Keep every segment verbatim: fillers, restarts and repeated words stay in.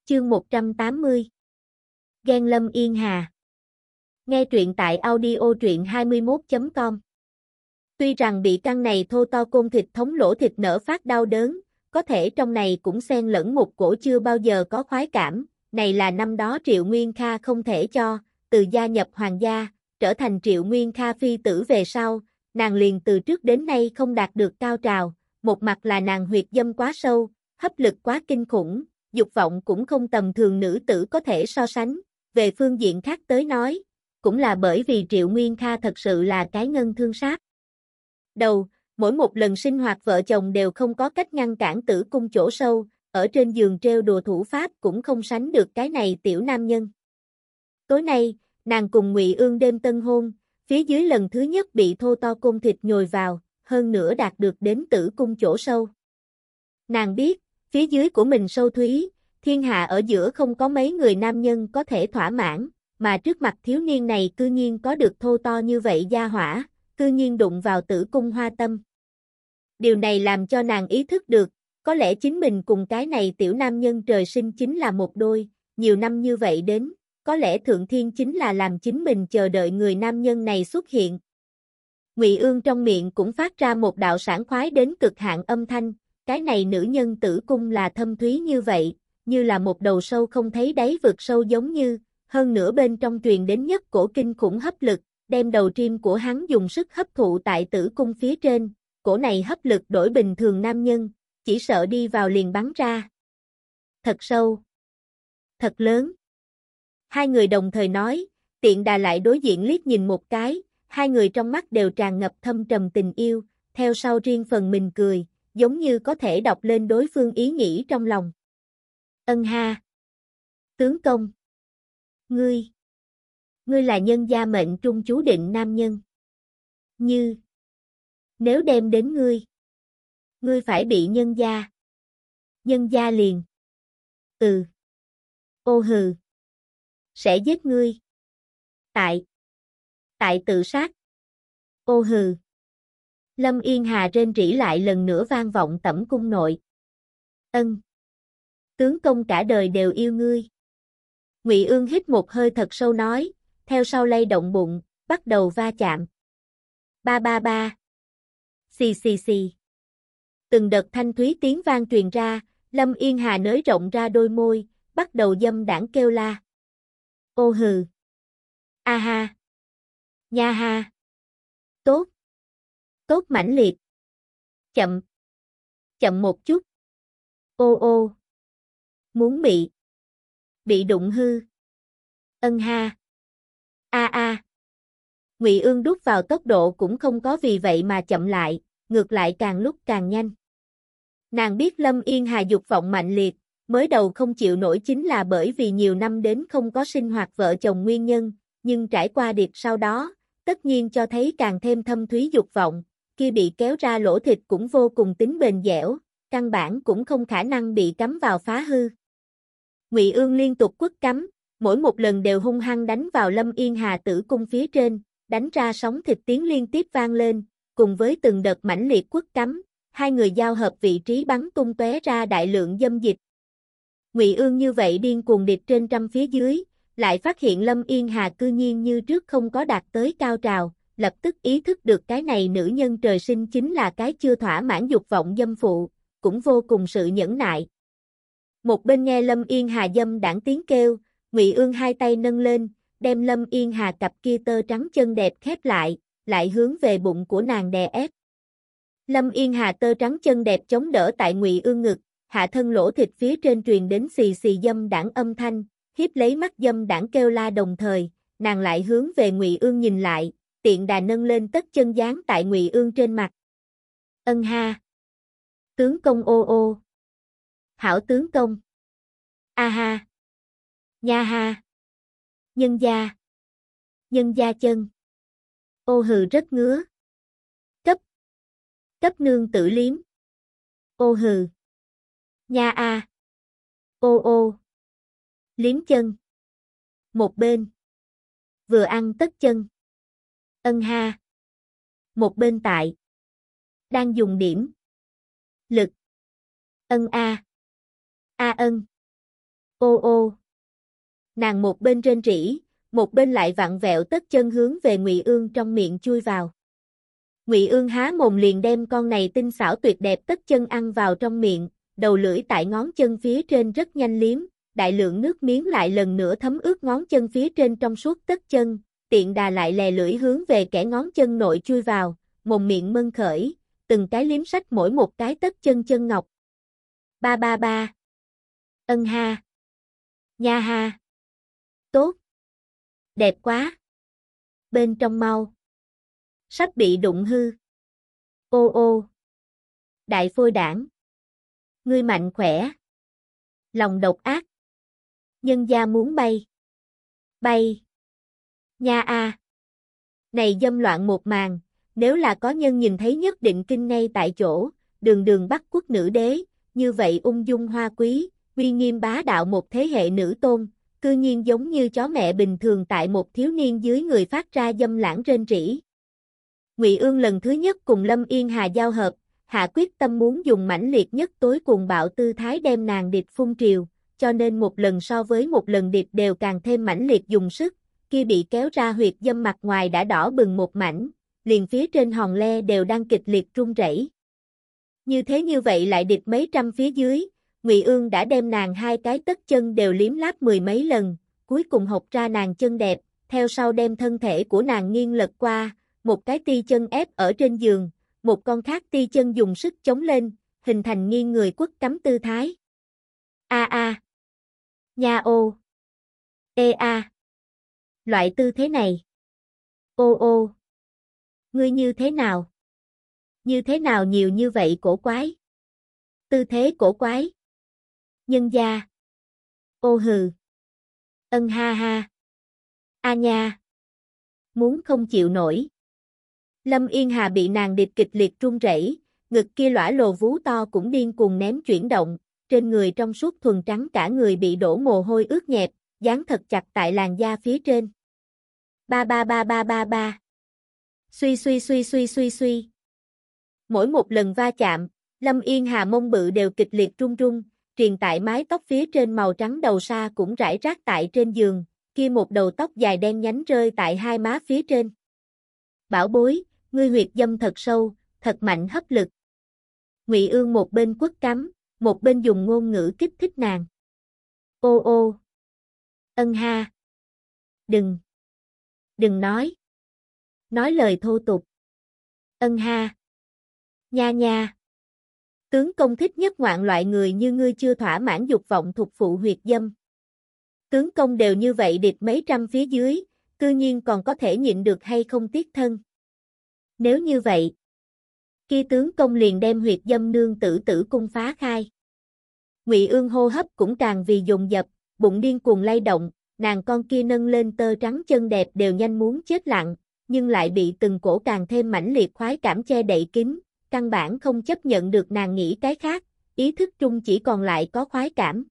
Chương một trăm tám mươi. Ghen Lâm Yên Hà. Nghe truyện tại audio truyện hai mươi mốt chấm com. Tuy rằng bị căn này thô to côn thịt thống lỗ thịt nở phát đau đớn, có thể trong này cũng xen lẫn một cổ chưa bao giờ có khoái cảm, này là năm đó Triệu Nguyên Kha không thể cho, từ gia nhập hoàng gia, trở thành Triệu Nguyên Kha phi tử về sau, nàng liền từ trước đến nay không đạt được cao trào, một mặt là nàng huyệt dâm quá sâu, hấp lực quá kinh khủng, dục vọng cũng không tầm thường nữ tử có thể so sánh, về phương diện khác tới nói, cũng là bởi vì Triệu Nguyên Kha thật sự là cái ngân thương sát. Đầu, mỗi một lần sinh hoạt vợ chồng đều không có cách ngăn cản tử cung chỗ sâu, ở trên giường trêu đùa thủ pháp cũng không sánh được cái này tiểu nam nhân. Tối nay, nàng cùng Ngụy Ương đêm tân hôn, phía dưới lần thứ nhất bị thô to côn thịt nhồi vào, hơn nữa đạt được đến tử cung chỗ sâu. Nàng biết, phía dưới của mình sâu thúy, thiên hạ ở giữa không có mấy người nam nhân có thể thỏa mãn, mà trước mặt thiếu niên này cư nhiên có được thô to như vậy gia hỏa, cư nhiên đụng vào tử cung hoa tâm. Điều này làm cho nàng ý thức được, có lẽ chính mình cùng cái này tiểu nam nhân trời sinh chính là một đôi, nhiều năm như vậy đến, có lẽ thượng thiên chính là làm chính mình chờ đợi người nam nhân này xuất hiện. Ngụy Ương trong miệng cũng phát ra một đạo sảng khoái đến cực hạn âm thanh, cái này nữ nhân tử cung là thâm thúy như vậy, như là một đầu sâu không thấy đáy vực sâu giống như, hơn nữa bên trong truyền đến nhất cổ kinh khủng hấp lực, đem đầu tim của hắn dùng sức hấp thụ tại tử cung phía trên, cổ này hấp lực đổi bình thường nam nhân, chỉ sợ đi vào liền bắn ra. Thật sâu. Thật lớn. Hai người đồng thời nói, tiện đà lại đối diện liếc nhìn một cái, hai người trong mắt đều tràn ngập thâm trầm tình yêu, theo sau riêng phần mình cười, giống như có thể đọc lên đối phương ý nghĩ trong lòng. Ân ha. Tướng công. Ngươi. Ngươi là nhân gia mệnh trung chú định nam nhân. Như. Nếu đem đến ngươi. Ngươi phải bị nhân gia. Nhân gia liền. Ừ. Ô hừ. Sẽ giết ngươi. Tại. Tại tự sát. Ô hừ. Lâm Yên Hà rên rỉ lại lần nữa vang vọng tẩm cung nội. Ân. Tướng công cả đời đều yêu ngươi. Ngụy Ương hít một hơi thật sâu nói, theo sau lay động bụng, bắt đầu va chạm. Ba ba ba. Xì xì xì. Từng đợt thanh thúy tiếng vang truyền ra, Lâm Yên Hà nới rộng ra đôi môi, bắt đầu dâm đãng kêu la. Ô hừ. A ha. Nha ha. Tốt. Tốt mãnh liệt. Chậm. Chậm một chút. Ô ô. Muốn bị. Bị đụng hư. Ân ha. A a. Ngụy Ương đút vào tốc độ cũng không có vì vậy mà chậm lại, ngược lại càng lúc càng nhanh. Nàng biết Lâm Yên Hà dục vọng mạnh liệt, mới đầu không chịu nổi chính là bởi vì nhiều năm đến không có sinh hoạt vợ chồng nguyên nhân, nhưng trải qua điệp sau đó, tất nhiên cho thấy càng thêm thâm thúy dục vọng, kia bị kéo ra lỗ thịt cũng vô cùng tính bền dẻo, căn bản cũng không khả năng bị cắm vào phá hư. Ngụy Ương liên tục quất cắm, mỗi một lần đều hung hăng đánh vào Lâm Yên Hà tử cung phía trên, đánh ra sóng thịt tiếng liên tiếp vang lên, cùng với từng đợt mãnh liệt quất cắm, hai người giao hợp vị trí bắn tung tóe ra đại lượng dâm dịch. Ngụy Ương như vậy điên cuồng điệp trên trăm phía dưới, lại phát hiện Lâm Yên Hà cư nhiên như trước không có đạt tới cao trào, lập tức ý thức được cái này nữ nhân trời sinh chính là cái chưa thỏa mãn dục vọng dâm phụ, cũng vô cùng sự nhẫn nại. Một bên nghe Lâm Yên Hà dâm đãng tiếng kêu, Ngụy Ương hai tay nâng lên, đem Lâm Yên Hà cặp kia tơ trắng chân đẹp khép lại, lại hướng về bụng của nàng đè ép. Lâm Yên Hà tơ trắng chân đẹp chống đỡ tại Ngụy Ương ngực, hạ thân lỗ thịt phía trên truyền đến xì xì dâm đãng âm thanh, hiếp lấy mắt dâm đãng kêu la đồng thời, nàng lại hướng về Ngụy Ương nhìn lại, tiện đà nâng lên tất chân dán tại Ngụy Ương trên mặt. Ân ha. Tướng công ô ô. Hảo tướng công. A ha. Nha ha. Nhân gia. Nhân gia chân. Ô hừ rất ngứa. Cấp. Cấp nương tử liếm. Ô hừ. Nha a. Ô ô. Liếm chân. Một bên. Vừa ăn tất chân. Ân ha. Một bên tại. Đang dùng điểm. Lực. Ân a. A ân. Ô ô. Nàng một bên rên rỉ, một bên lại vặn vẹo tất chân hướng về Ngụy Ương trong miệng chui vào. Ngụy Ương há mồm liền đem con này tinh xảo tuyệt đẹp tất chân ăn vào trong miệng, đầu lưỡi tại ngón chân phía trên rất nhanh liếm, đại lượng nước miếng lại lần nữa thấm ướt ngón chân phía trên trong suốt tất chân, tiện đà lại lè lưỡi hướng về kẻ ngón chân nội chui vào, mồm miệng mân khởi, từng cái liếm sách mỗi một cái tất chân chân ngọc. Ba ba ba. Ân ha. Nha ha. Tốt. Đẹp quá. Bên trong mau. Sắp bị đụng hư. Ô ô. Đại phôi đảng. Ngươi mạnh khỏe. Lòng độc ác. Nhân gia muốn bay. Bay. Nha a. Này dâm loạn một màn, nếu là có nhân nhìn thấy nhất định kinh ngay tại chỗ, đường đường Bắc quốc nữ đế, như vậy ung dung hoa quý, uy nghiêm bá đạo một thế hệ nữ tôn, cư nhiên giống như chó mẹ bình thường tại một thiếu niên dưới người phát ra dâm lãng rên rỉ. Ngụy Ương lần thứ nhất cùng Lâm Yên Hà giao hợp, hạ quyết tâm muốn dùng mãnh liệt nhất tối cuồng bạo tư thái đem nàng điệp phun triều, cho nên một lần so với một lần điệp đều càng thêm mãnh liệt dùng sức, kia bị kéo ra huyệt dâm mặt ngoài đã đỏ bừng một mảnh, liền phía trên hòn le đều đang kịch liệt run rẩy. Như thế như vậy lại điệp mấy trăm phía dưới, Ngụy Ương đã đem nàng hai cái tất chân đều liếm láp mười mấy lần, cuối cùng hộc ra nàng chân đẹp, theo sau đem thân thể của nàng nghiêng lật qua, một cái ti chân ép ở trên giường, một con khác ti chân dùng sức chống lên, hình thành nghiêng người quất cắm tư thái. A a. Nha ô. Ê a. Loại tư thế này. Ô ô. Ngươi như thế nào? Như thế nào nhiều như vậy cổ quái? Tư thế cổ quái. Nhân gia. Ô hừ. Ân ha ha. A nha. Muốn không chịu nổi. Lâm Yên Hà bị nàng điệp kịch liệt run rẩy, ngực kia lõa lồ vú to cũng điên cuồng ném chuyển động, trên người trong suốt thuần trắng cả người bị đổ mồ hôi ướt nhẹp, dán thật chặt tại làn da phía trên. Ba ba ba ba ba ba. Suy suy suy suy suy suy. Mỗi một lần va chạm, Lâm Yên Hà mông bự đều kịch liệt run run, triền tại mái tóc phía trên màu trắng đầu sa cũng rải rác tại trên giường, kia một đầu tóc dài đen nhánh rơi tại hai má phía trên. Bảo bối, ngươi huyệt dâm thật sâu, thật mạnh hấp lực. Ngụy Ương một bên quất cắm, một bên dùng ngôn ngữ kích thích nàng. Ô ô. Ân ha. Đừng. Đừng nói. Nói lời thô tục. Ân ha. Nha nha. Tướng công thích nhất ngoạn loại người như ngươi chưa thỏa mãn dục vọng thuộc phụ huyệt dâm. Tướng công đều như vậy điệp mấy trăm phía dưới, cư nhiên còn có thể nhịn được hay không tiếc thân. Nếu như vậy, kia tướng công liền đem huyệt dâm nương tử tử cung phá khai. Ngụy Ương hô hấp cũng càng vì dồn dập, bụng điên cuồng lay động, nàng con kia nâng lên tơ trắng chân đẹp đều nhanh muốn chết lặng, nhưng lại bị từng cổ càng thêm mãnh liệt khoái cảm che đậy kín, căn bản không chấp nhận được nàng nghĩ cái khác, ý thức trung chỉ còn lại có khoái cảm.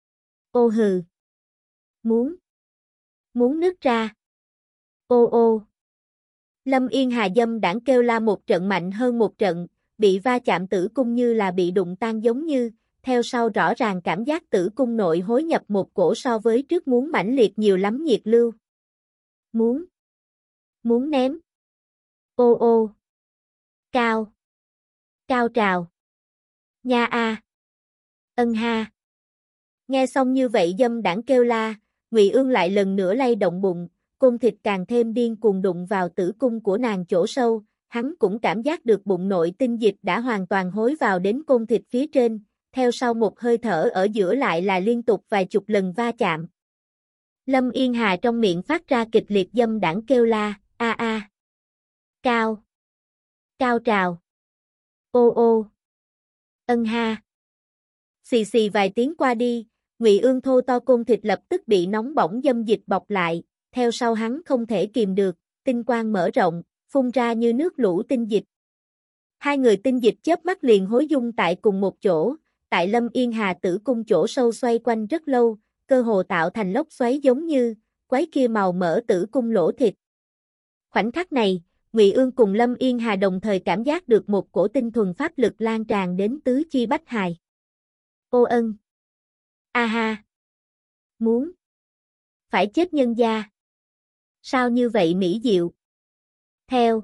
Ô hừ. Muốn. Muốn nứt ra. Ô ô. Lâm Yên Hà dâm đảng kêu la một trận mạnh hơn một trận, bị va chạm tử cung như là bị đụng tan giống như, theo sau rõ ràng cảm giác tử cung nội hối nhập một cổ so với trước muốn mãnh liệt nhiều lắm nhiệt lưu. Muốn. Muốn ném. Ô ô. Cao. Cao trào. Nha a. Ân ha. Nghe xong như vậy dâm đảng kêu la, Ngụy Ương lại lần nữa lay động bụng, côn thịt càng thêm điên cuồng đụng vào tử cung của nàng chỗ sâu, hắn cũng cảm giác được bụng nội tinh dịch đã hoàn toàn hối vào đến côn thịt phía trên, theo sau một hơi thở ở giữa lại là liên tục vài chục lần va chạm. Lâm Yên Hà trong miệng phát ra kịch liệt dâm đảng kêu la, a a. Cao. Cao trào. Ô ô. Ân ha. Xì xì vài tiếng qua đi, Ngụy Ương thô to côn thịt lập tức bị nóng bỏng dâm dịch bọc lại, theo sau hắn không thể kìm được, tinh quang mở rộng, phun ra như nước lũ tinh dịch. Hai người tinh dịch chớp mắt liền hối dung tại cùng một chỗ, tại Lâm Yên Hà tử cung chỗ sâu xoay quanh rất lâu, cơ hồ tạo thành lốc xoáy giống như quấy kia màu mỡ tử cung lỗ thịt. Khoảnh khắc này, Ngụy Ương cùng Lâm Yên Hà đồng thời cảm giác được một cổ tinh thuần pháp lực lan tràn đến tứ chi bách hài. Ô ân. A ha. Muốn. Phải chết nhân gia. Sao như vậy mỹ diệu? Theo.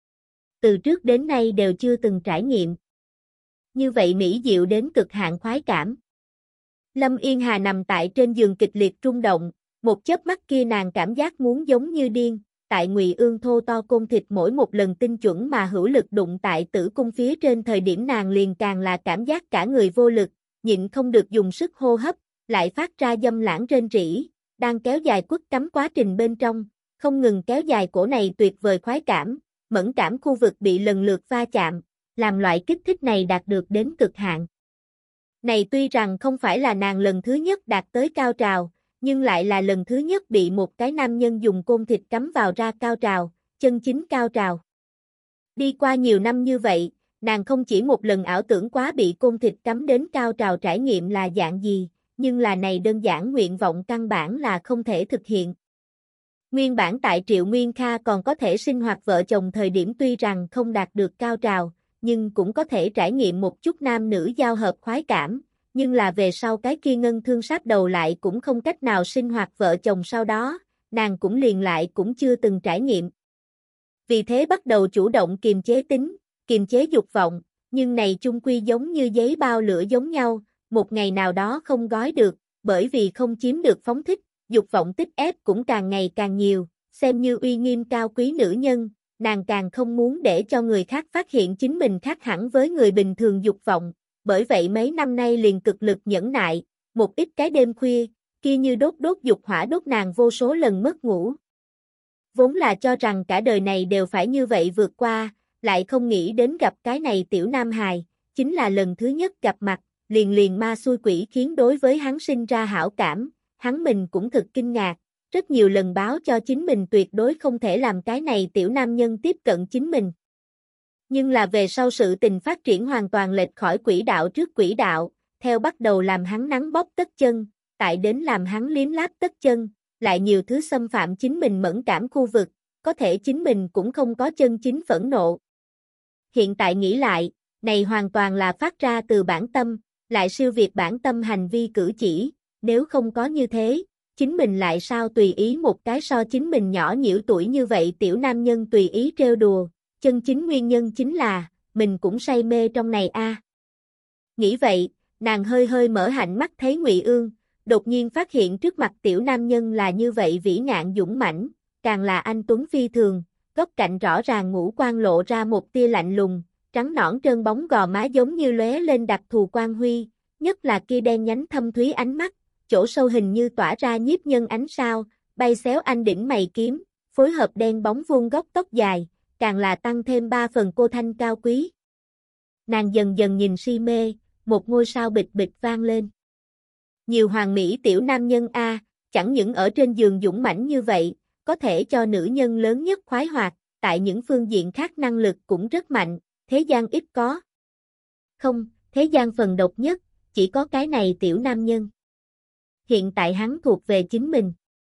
Từ trước đến nay đều chưa từng trải nghiệm. Như vậy mỹ diệu đến cực hạn khoái cảm. Lâm Yên Hà nằm tại trên giường kịch liệt rung động, một chớp mắt kia nàng cảm giác muốn giống như điên, tại Ngụy Ương thô to côn thịt mỗi một lần tinh chuẩn mà hữu lực đụng tại tử cung phía trên thời điểm nàng liền càng là cảm giác cả người vô lực, nhịn không được dùng sức hô hấp, lại phát ra dâm lãng rên rỉ, đang kéo dài quất cắm quá trình bên trong, không ngừng kéo dài cổ này tuyệt vời khoái cảm, mẫn cảm khu vực bị lần lượt va chạm, làm loại kích thích này đạt được đến cực hạn. Này tuy rằng không phải là nàng lần thứ nhất đạt tới cao trào, nhưng lại là lần thứ nhất bị một cái nam nhân dùng côn thịt cắm vào ra cao trào, chân chính cao trào. Đi qua nhiều năm như vậy, nàng không chỉ một lần ảo tưởng quá bị côn thịt cắm đến cao trào trải nghiệm là dạng gì, nhưng là này đơn giản nguyện vọng căn bản là không thể thực hiện. Nguyên bản tại Triệu Nguyên Kha còn có thể sinh hoạt vợ chồng thời điểm tuy rằng không đạt được cao trào, nhưng cũng có thể trải nghiệm một chút nam nữ giao hợp khoái cảm, nhưng là về sau cái kia ngân thương sát đầu lại cũng không cách nào sinh hoạt vợ chồng sau đó, nàng cũng liền lại cũng chưa từng trải nghiệm. Vì thế bắt đầu chủ động kiềm chế tính, kiềm chế dục vọng, nhưng này chung quy giống như giấy bao lửa giống nhau, một ngày nào đó không gói được, bởi vì không chiếm được phóng thích, dục vọng tích ép cũng càng ngày càng nhiều, xem như uy nghiêm cao quý nữ nhân, nàng càng không muốn để cho người khác phát hiện chính mình khác hẳn với người bình thường dục vọng, bởi vậy mấy năm nay liền cực lực nhẫn nại, một ít cái đêm khuya, kia như đốt đốt dục hỏa đốt nàng vô số lần mất ngủ. Vốn là cho rằng cả đời này đều phải như vậy vượt qua, lại không nghĩ đến gặp cái này tiểu nam hài, chính là lần thứ nhất gặp mặt, liền liền ma xui quỷ khiến đối với hắn sinh ra hảo cảm, hắn mình cũng thực kinh ngạc, rất nhiều lần báo cho chính mình tuyệt đối không thể làm cái này tiểu nam nhân tiếp cận chính mình. Nhưng là về sau sự tình phát triển hoàn toàn lệch khỏi quỹ đạo trước quỹ đạo, theo bắt đầu làm hắn nắng bóp tất chân, tại đến làm hắn liếm láp tất chân, lại nhiều thứ xâm phạm chính mình mẫn cảm khu vực, có thể chính mình cũng không có chân chính phẫn nộ. Hiện tại nghĩ lại, này hoàn toàn là phát ra từ bản tâm, lại siêu việt bản tâm hành vi cử chỉ, nếu không có như thế, chính mình lại sao tùy ý một cái so chính mình nhỏ nhiễu tuổi như vậy tiểu nam nhân tùy ý trêu đùa, chân chính nguyên nhân chính là, mình cũng say mê trong này a. À. Nghĩ vậy, nàng hơi hơi mở hạnh mắt thấy Ngụy Ương, đột nhiên phát hiện trước mặt tiểu nam nhân là như vậy vĩ ngạn dũng mãnh, càng là anh tuấn phi thường, góc cạnh rõ ràng ngũ quan lộ ra một tia lạnh lùng, trắng nõn trơn bóng gò má giống như lóe lên đặc thù quang huy, nhất là kia đen nhánh thâm thúy ánh mắt, chỗ sâu hình như tỏa ra nhiếp nhân ánh sao, bay xéo anh đỉnh mày kiếm, phối hợp đen bóng vuông góc tóc dài, càng là tăng thêm ba phần cô thanh cao quý. Nàng dần dần nhìn si mê, một ngôi sao bịch bịch vang lên. Nhiều hoàng mỹ tiểu nam nhân a, chẳng những ở trên giường dũng mãnh như vậy, có thể cho nữ nhân lớn nhất khoái hoạt, tại những phương diện khác năng lực cũng rất mạnh, thế gian ít có. Không, thế gian phần độc nhất, chỉ có cái này tiểu nam nhân. Hiện tại hắn thuộc về chính mình.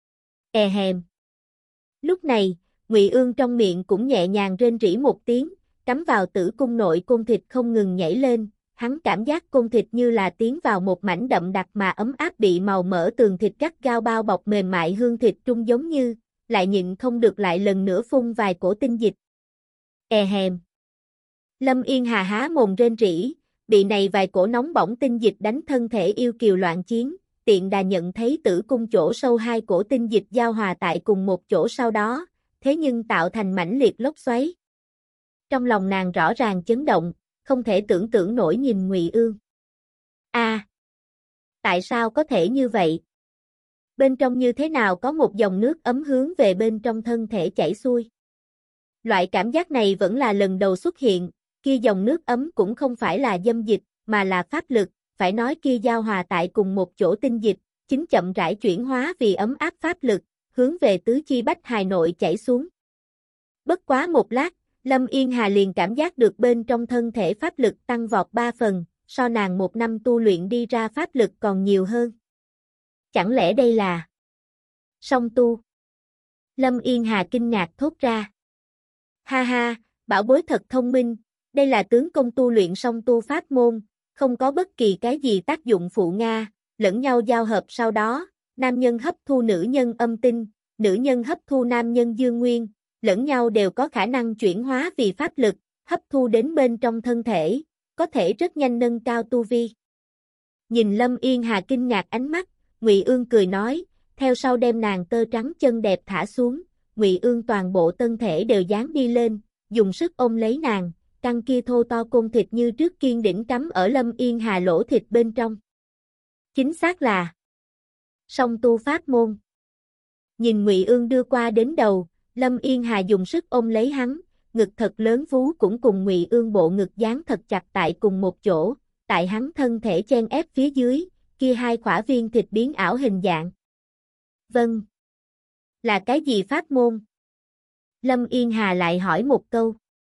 E hèm. Lúc này, Ngụy Ương trong miệng cũng nhẹ nhàng rên rỉ một tiếng, cắm vào tử cung nội côn thịt không ngừng nhảy lên, hắn cảm giác côn thịt như là tiến vào một mảnh đậm đặc mà ấm áp bị màu mỡ tường thịt gắt gao bao bọc mềm mại hương thịt trung giống như, lại nhịn không được lại lần nữa phun vài cổ tinh dịch. E hèm. Lâm Yên Hà há mồm rên rỉ, bị này vài cổ nóng bỏng tinh dịch đánh thân thể yêu kiều loạn chiến, tiện đà nhận thấy tử cung chỗ sâu hai cổ tinh dịch giao hòa tại cùng một chỗ sau đó, thế nhưng tạo thành mãnh liệt lốc xoáy. Trong lòng nàng rõ ràng chấn động, không thể tưởng tượng nổi nhìn Ngụy Ương. A, à, tại sao có thể như vậy? Bên trong như thế nào có một dòng nước ấm hướng về bên trong thân thể chảy xuôi? Loại cảm giác này vẫn là lần đầu xuất hiện, kia dòng nước ấm cũng không phải là dâm dịch, mà là pháp lực, phải nói kia giao hòa tại cùng một chỗ tinh dịch, chính chậm rãi chuyển hóa vì ấm áp pháp lực, hướng về tứ chi bách hài nội chảy xuống. Bất quá một lát, Lâm Yên Hà liền cảm giác được bên trong thân thể pháp lực tăng vọt ba phần, so nàng một năm tu luyện đi ra pháp lực còn nhiều hơn. Chẳng lẽ đây là song tu? Lâm Yên Hà kinh ngạc thốt ra. Ha ha, bảo bối thật thông minh, đây là tướng công tu luyện song tu pháp môn, không có bất kỳ cái gì tác dụng phụ nga, lẫn nhau giao hợp sau đó, nam nhân hấp thu nữ nhân âm tinh, nữ nhân hấp thu nam nhân dương nguyên, lẫn nhau đều có khả năng chuyển hóa vì pháp lực, hấp thu đến bên trong thân thể, có thể rất nhanh nâng cao tu vi. Nhìn Lâm Yên Hà kinh ngạc ánh mắt, Ngụy Ương cười nói, theo sau đem nàng tơ trắng chân đẹp thả xuống, Ngụy Ương toàn bộ thân thể đều dán đi lên, dùng sức ôm lấy nàng, căng kia thô to côn thịt như trước kiên đỉnh cắm ở Lâm Yên Hà lỗ thịt bên trong. Chính xác là song tu pháp môn. Nhìn Ngụy Ương đưa qua đến đầu, Lâm Yên Hà dùng sức ôm lấy hắn, ngực thật lớn vú cũng cùng Ngụy Ương bộ ngực dán thật chặt tại cùng một chỗ, tại hắn thân thể chen ép phía dưới, kia hai khỏa viên thịt biến ảo hình dạng. Vâng. Là cái gì pháp môn? Lâm Yên Hà lại hỏi một câu.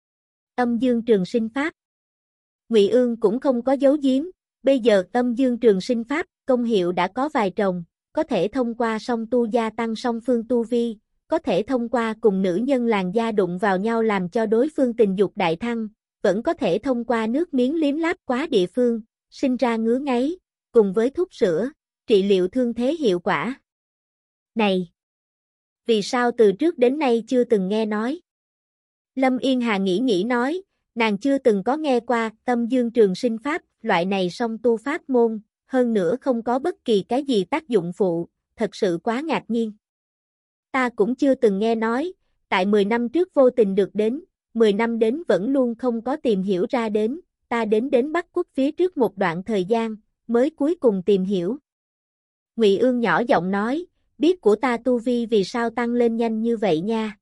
Âm dương trường sinh pháp. Ngụy Ương cũng không có giấu giếm, bây giờ âm dương trường sinh pháp, công hiệu đã có vài trồng, có thể thông qua song tu gia tăng song phương tu vi, có thể thông qua cùng nữ nhân làn da đụng vào nhau làm cho đối phương tình dục đại thăng, vẫn có thể thông qua nước miếng liếm láp quá địa phương, sinh ra ngứa ngáy, cùng với thuốc sữa, trị liệu thương thế hiệu quả. Này! Vì sao từ trước đến nay chưa từng nghe nói? Lâm Yên Hà nghĩ nghĩ nói, nàng chưa từng có nghe qua âm dương trường sinh pháp, loại này song tu pháp môn, hơn nữa không có bất kỳ cái gì tác dụng phụ, thật sự quá ngạc nhiên. Ta cũng chưa từng nghe nói, tại mười năm trước vô tình được đến, mười năm đến vẫn luôn không có tìm hiểu ra đến, ta đến đến Bắc Quốc phía trước một đoạn thời gian, mới cuối cùng tìm hiểu. Ngụy Ương nhỏ giọng nói, biết của ta tu vi vì sao tăng lên nhanh như vậy nha.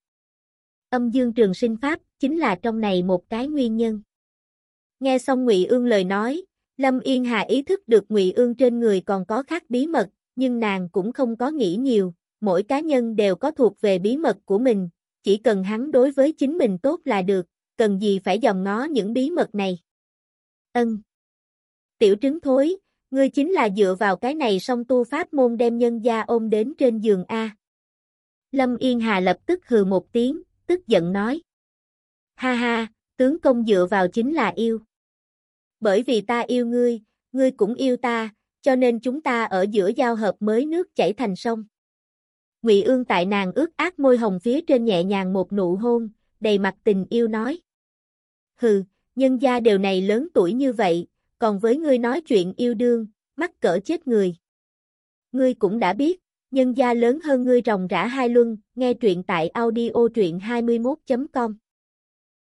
Âm dương trường sinh pháp, chính là trong này một cái nguyên nhân. Nghe xong Ngụy Ương lời nói, Lâm Yên Hà ý thức được Ngụy Ương trên người còn có khác bí mật, nhưng nàng cũng không có nghĩ nhiều, mỗi cá nhân đều có thuộc về bí mật của mình, chỉ cần hắn đối với chính mình tốt là được, cần gì phải dòm ngó những bí mật này. Ân. Tiểu trứng thối, ngươi chính là dựa vào cái này song tu pháp môn đem nhân gia ôm đến trên giường A. Lâm Yên Hà lập tức hừ một tiếng, tức giận nói. Ha ha, tướng công dựa vào chính là yêu. Bởi vì ta yêu ngươi, ngươi cũng yêu ta, cho nên chúng ta ở giữa giao hợp mới nước chảy thành sông. Ngụy Ương tại nàng ướt át môi hồng phía trên nhẹ nhàng một nụ hôn, đầy mặt tình yêu nói. Hừ, nhân gia đều này lớn tuổi như vậy, còn với ngươi nói chuyện yêu đương, mắc cỡ chết người. Ngươi cũng đã biết, nhân gia lớn hơn ngươi ròng rã hai luân, nghe truyện tại audio truyện hai mươi mốt chấm com.